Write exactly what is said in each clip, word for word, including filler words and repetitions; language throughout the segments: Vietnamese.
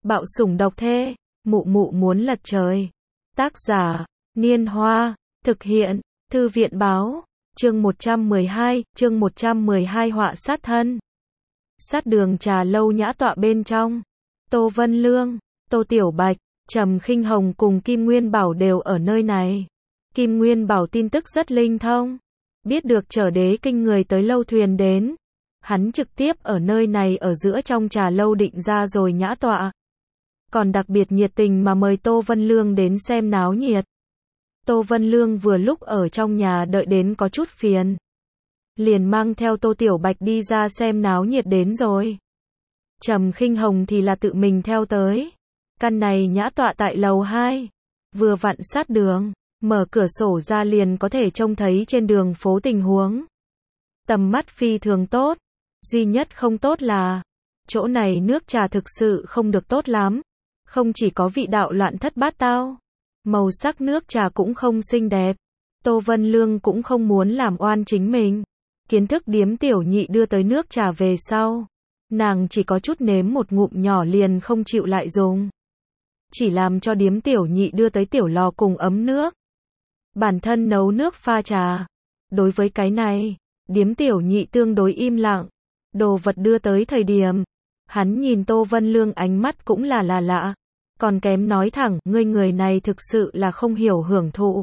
Bạo sủng độc thê, mụ mụ muốn lật trời. Tác giả, Niên Hoa, thực hiện, Thư viện Báo, chương một trăm mười hai, chương một trăm mười hai họa sát thân. Sát đường trà lâu nhã tọa bên trong, Tô Vân Lương, Tô Tiểu Bạch, Trầm Khinh Hồng cùng Kim Nguyên Bảo đều ở nơi này. Kim Nguyên Bảo tin tức rất linh thông, biết được Trở Đế Kinh người tới lâu thuyền đến. Hắn trực tiếp ở nơi này ở giữa trong trà lâu định ra rồi nhã tọa. Còn đặc biệt nhiệt tình mà mời Tô Vân Lương đến xem náo nhiệt. Tô Vân Lương vừa lúc ở trong nhà đợi đến có chút phiền, liền mang theo Tô Tiểu Bạch đi ra xem náo nhiệt đến rồi. Trầm Khinh Hồng thì là tự mình theo tới. Căn này nhã tọa tại lầu hai, vừa vặn sát đường, mở cửa sổ ra liền có thể trông thấy trên đường phố tình huống. Tầm mắt phi thường tốt, duy nhất không tốt là chỗ này nước trà thực sự không được tốt lắm, không chỉ có vị đạo loạn thất bát tao, màu sắc nước trà cũng không xinh đẹp. Tô Vân Lương cũng không muốn làm oan chính mình. Kiến thức Điếm Tiểu Nhị đưa tới nước trà về sau, nàng chỉ có chút nếm một ngụm nhỏ liền không chịu lại dùng. Chỉ làm cho Điếm Tiểu Nhị đưa tới tiểu lò cùng ấm nước. Bản thân nấu nước pha trà. Đối với cái này, Điếm Tiểu Nhị tương đối im lặng. Đồ vật đưa tới thời điểm, hắn nhìn Tô Vân Lương ánh mắt cũng là là lạ. Còn kém nói thẳng, ngươi người này thực sự là không hiểu hưởng thụ.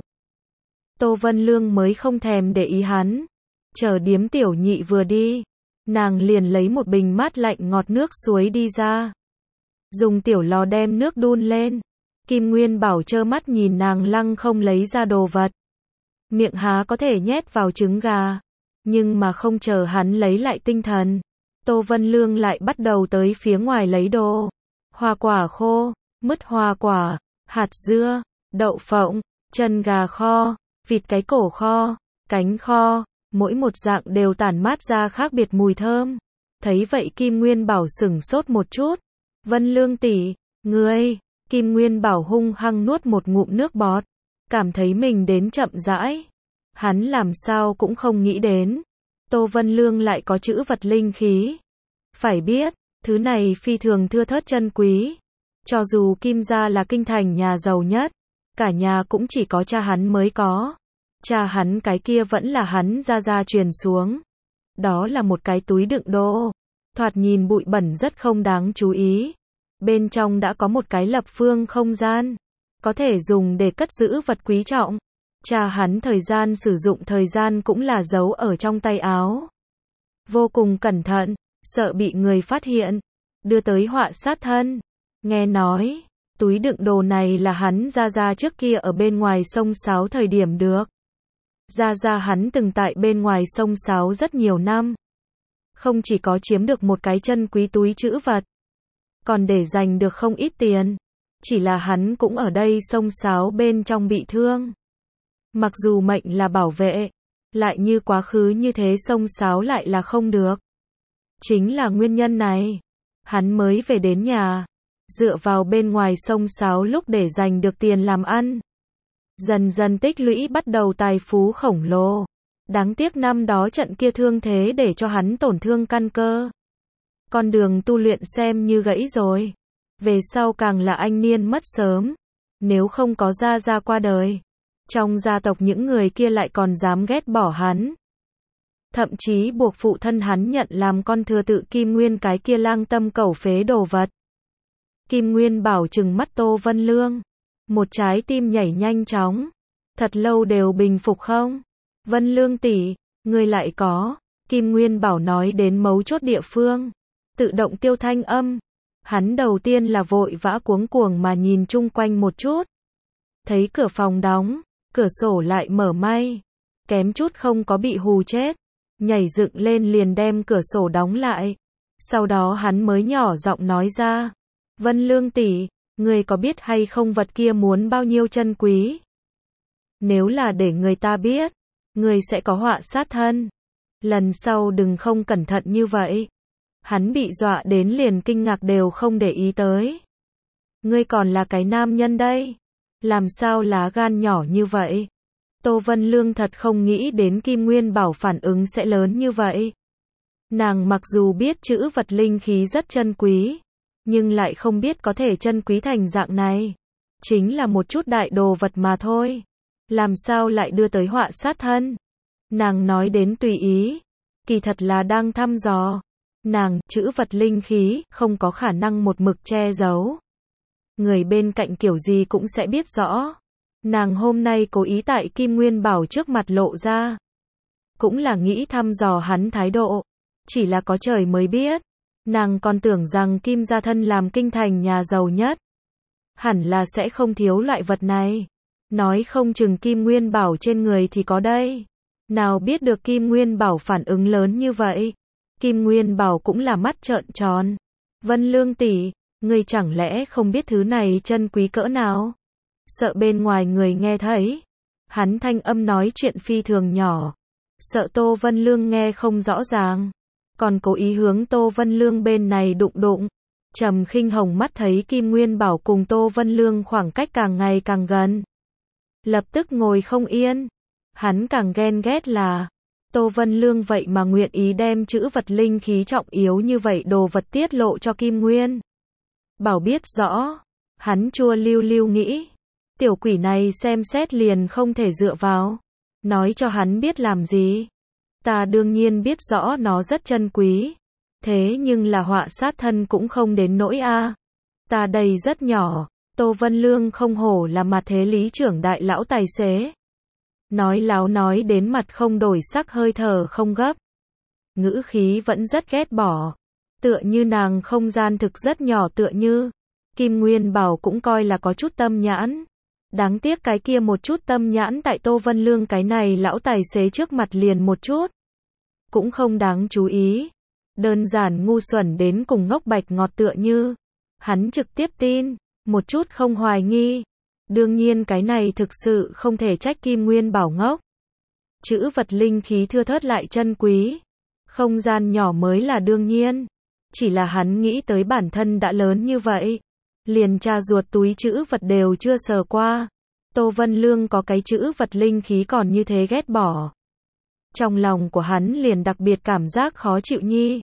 Tô Vân Lương mới không thèm để ý hắn. Chờ Điếm Tiểu Nhị vừa đi, nàng liền lấy một bình mát lạnh ngọt nước suối đi ra. Dùng tiểu lò đem nước đun lên. Kim Nguyên Bảo trơ mắt nhìn nàng lăng không lấy ra đồ vật. Miệng há có thể nhét vào trứng gà. Nhưng mà không chờ hắn lấy lại tinh thần, Tô Vân Lương lại bắt đầu tới phía ngoài lấy đồ. Hoa quả khô, mứt hoa quả, hạt dưa, đậu phộng, chân gà kho, vịt cái cổ kho, cánh kho, mỗi một dạng đều tản mát ra khác biệt mùi thơm. Thấy vậy Kim Nguyên Bảo sửng sốt một chút. Vân Lương tỷ, ngươi, Kim Nguyên Bảo hung hăng nuốt một ngụm nước bọt, cảm thấy mình đến chậm rãi. Hắn làm sao cũng không nghĩ đến, Tô Vân Lương lại có chữ vật linh khí. Phải biết, thứ này phi thường thưa thớt chân quý. Cho dù Kim gia là kinh thành nhà giàu nhất, cả nhà cũng chỉ có cha hắn mới có. Cha hắn cái kia vẫn là hắn gia gia truyền xuống. Đó là một cái túi đựng đồ, thoạt nhìn bụi bẩn rất không đáng chú ý. Bên trong đã có một cái lập phương không gian, có thể dùng để cất giữ vật quý trọng. Cha hắn thời gian sử dụng thời gian cũng là giấu ở trong tay áo. Vô cùng cẩn thận, sợ bị người phát hiện, đưa tới họa sát thân. Nghe nói, túi đựng đồ này là hắn gia gia trước kia ở bên ngoài sông Sáo thời điểm được. Gia gia hắn từng tại bên ngoài sông Sáo rất nhiều năm. Không chỉ có chiếm được một cái chân quý túi trữ vật, còn để dành được không ít tiền. Chỉ là hắn cũng ở đây sông Sáo bên trong bị thương. Mặc dù mệnh là bảo vệ, lại như quá khứ như thế sông Sáo lại là không được. Chính là nguyên nhân này, hắn mới về đến nhà, dựa vào bên ngoài sông Sáo lúc để dành được tiền làm ăn. Dần dần tích lũy bắt đầu tài phú khổng lồ. Đáng tiếc năm đó trận kia thương thế để cho hắn tổn thương căn cơ. Con đường tu luyện xem như gãy rồi. Về sau càng là anh niên mất sớm. Nếu không có gia gia qua đời, trong gia tộc những người kia lại còn dám ghét bỏ hắn. Thậm chí buộc phụ thân hắn nhận làm con thừa tự Kim Nguyên cái kia lang tâm cẩu phế đồ vật. Kim Nguyên Bảo trừng mắt Tô Vân Lương. Một trái tim nhảy nhanh chóng. Thật lâu đều bình phục không? Vân Lương tỷ, ngươi lại có. Kim Nguyên Bảo nói đến mấu chốt địa phương, tự động tiêu thanh âm. Hắn đầu tiên là vội vã cuống cuồng mà nhìn chung quanh một chút. Thấy cửa phòng đóng, cửa sổ lại mở may. Kém chút không có bị hù chết. Nhảy dựng lên liền đem cửa sổ đóng lại. Sau đó hắn mới nhỏ giọng nói ra. Vân Lương tỷ, ngươi có biết hay không vật kia muốn bao nhiêu chân quý? Nếu là để người ta biết, ngươi sẽ có họa sát thân. Lần sau đừng không cẩn thận như vậy. Hắn bị dọa đến liền kinh ngạc đều không để ý tới. Ngươi còn là cái nam nhân đây. Làm sao lá gan nhỏ như vậy? Tô Vân Lương thật không nghĩ đến Kim Nguyên Bảo phản ứng sẽ lớn như vậy. Nàng mặc dù biết chữ vật linh khí rất chân quý, nhưng lại không biết có thể chân quý thành dạng này. Chính là một chút đại đồ vật mà thôi. Làm sao lại đưa tới họa sát thân? Nàng nói đến tùy ý, kỳ thật là đang thăm dò. Nàng, chữ vật linh khí, không có khả năng một mực che giấu. Người bên cạnh kiểu gì cũng sẽ biết rõ. Nàng hôm nay cố ý tại Kim Nguyên Bảo trước mặt lộ ra. Cũng là nghĩ thăm dò hắn thái độ. Chỉ là có trời mới biết. Nàng còn tưởng rằng Kim gia thân làm kinh thành nhà giàu nhất. Hẳn là sẽ không thiếu loại vật này. Nói không chừng Kim Nguyên Bảo trên người thì có đây. Nào biết được Kim Nguyên Bảo phản ứng lớn như vậy. Kim Nguyên Bảo cũng là mắt trợn tròn. Vân Lương tỷ, ngươi chẳng lẽ không biết thứ này chân quý cỡ nào? Sợ bên ngoài người nghe thấy. Hắn thanh âm nói chuyện phi thường nhỏ. Sợ Tô Vân Lương nghe không rõ ràng. Còn cố ý hướng Tô Vân Lương bên này đụng đụng. Trầm Khinh Hồng mắt thấy Kim Nguyên Bảo cùng Tô Vân Lương khoảng cách càng ngày càng gần. Lập tức ngồi không yên. Hắn càng ghen ghét là Tô Vân Lương vậy mà nguyện ý đem chữ vật linh khí trọng yếu như vậy đồ vật tiết lộ cho Kim Nguyên Bảo biết rõ. Hắn chua lưu lưu nghĩ. Tiểu quỷ này xem xét liền không thể dựa vào. Nói cho hắn biết làm gì. Ta đương nhiên biết rõ nó rất chân quý. Thế nhưng là họa sát thân cũng không đến nỗi a. Ta đây rất nhỏ. Tô Vân Lương không hổ là mặt thế lý trưởng đại lão tài xế. Nói láo nói đến mặt không đổi sắc hơi thở không gấp. Ngữ khí vẫn rất ghét bỏ. Tựa như nàng không gian thực rất nhỏ tựa như. Kim Nguyên Bảo cũng coi là có chút tâm nhãn. Đáng tiếc cái kia một chút tâm nhãn tại Tô Vân Lương cái này lão tài xế trước mặt liền một chút. Cũng không đáng chú ý. Đơn giản ngu xuẩn đến cùng ngốc bạch ngọt tựa như. Hắn trực tiếp tin. Một chút không hoài nghi. Đương nhiên cái này thực sự không thể trách Kim Nguyên Bảo ngốc. Chữ vật linh khí thưa thớt lại chân quý. Không gian nhỏ mới là đương nhiên. Chỉ là hắn nghĩ tới bản thân đã lớn như vậy. Liền cha ruột túi chữ vật đều chưa sờ qua. Tô Vân Lương có cái chữ vật linh khí còn như thế ghét bỏ. Trong lòng của hắn liền đặc biệt cảm giác khó chịu nhi.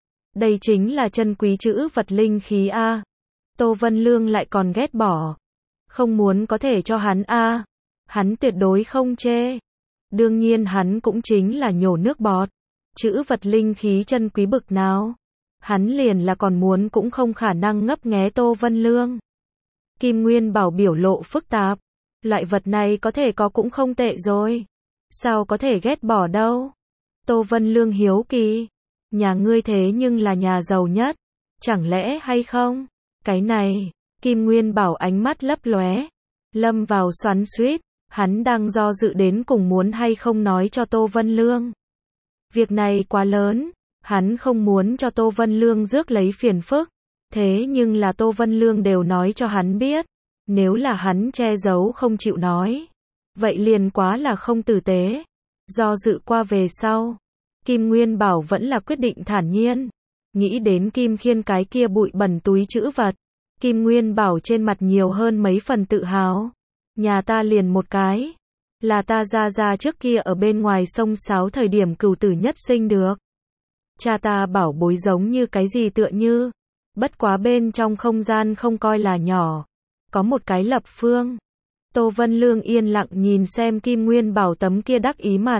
Đây chính là chân quý chữ vật linh khí a. Tô Vân Lương lại còn ghét bỏ. Không muốn có thể cho hắn a. Hắn tuyệt đối không chê. Đương nhiên hắn cũng chính là nhổ nước bọt. Chữ vật linh khí chân quý bực nào. Hắn liền là còn muốn cũng không khả năng ngấp nghé Tô Vân Lương. Kim Nguyên Bảo biểu lộ phức tạp. Loại vật này có thể có cũng không tệ rồi. Sao có thể ghét bỏ đâu. Tô Vân Lương hiếu kỳ. Nhà ngươi thế nhưng là nhà giàu nhất. Chẳng lẽ hay không? Cái này. Kim Nguyên Bảo ánh mắt lấp lóe. Lâm vào xoắn xuýt. Hắn đang do dự đến cùng muốn hay không nói cho Tô Vân Lương. Việc này quá lớn. Hắn không muốn cho Tô Vân Lương rước lấy phiền phức. Thế nhưng là Tô Vân Lương đều nói cho hắn biết. Nếu là hắn che giấu không chịu nói. Vậy liền quá là không tử tế. Do dự qua về sau. Kim Nguyên Bảo vẫn là quyết định thản nhiên. Nghĩ đến Kim Khiên cái kia bụi bẩn túi trữ vật. Kim Nguyên Bảo trên mặt nhiều hơn mấy phần tự hào. Nhà ta liền một cái. Là ta ra ra trước kia ở bên ngoài sông Sáo thời điểm cửu tử nhất sinh được. Cha ta bảo bối giống như cái gì tựa như. Bất quá bên trong không gian không coi là nhỏ. Có một cái lập phương. Tô Vân Lương yên lặng nhìn xem Kim Nguyên Bảo tấm kia đắc ý mặt.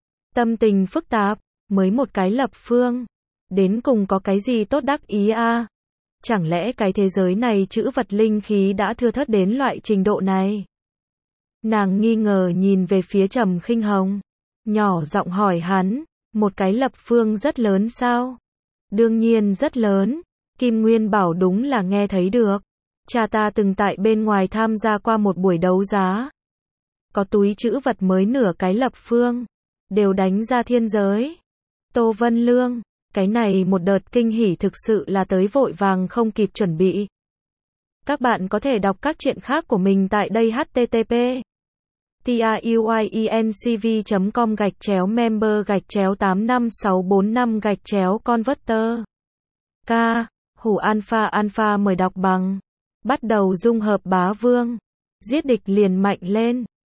Tâm tình phức tạp. Mới một cái lập phương. Đến cùng có cái gì tốt đắc ý a? À? Chẳng lẽ cái thế giới này chữ vật linh khí đã thưa thớt đến loại trình độ này? Nàng nghi ngờ nhìn về phía Trầm Khinh Hồng. Nhỏ giọng hỏi hắn. Một cái lập phương rất lớn sao? Đương nhiên rất lớn. Kim Nguyên Bảo đúng là nghe thấy được. Cha ta từng tại bên ngoài tham gia qua một buổi đấu giá. Có túi chữ vật mới nửa cái lập phương. Đều đánh ra thiên giới. Tô Vân Lương. Cái này một đợt kinh hỉ thực sự là tới vội vàng không kịp chuẩn bị. Các bạn có thể đọc các truyện khác của mình tại đây h t t p truyencv chấm com gạch chéo member gạch chéo tám năm sáu bốn năm gạch chéo converter. K. Hủ alpha alpha mời đọc bằng. Bắt đầu dung hợp bá vương. Giết địch liền mạnh lên.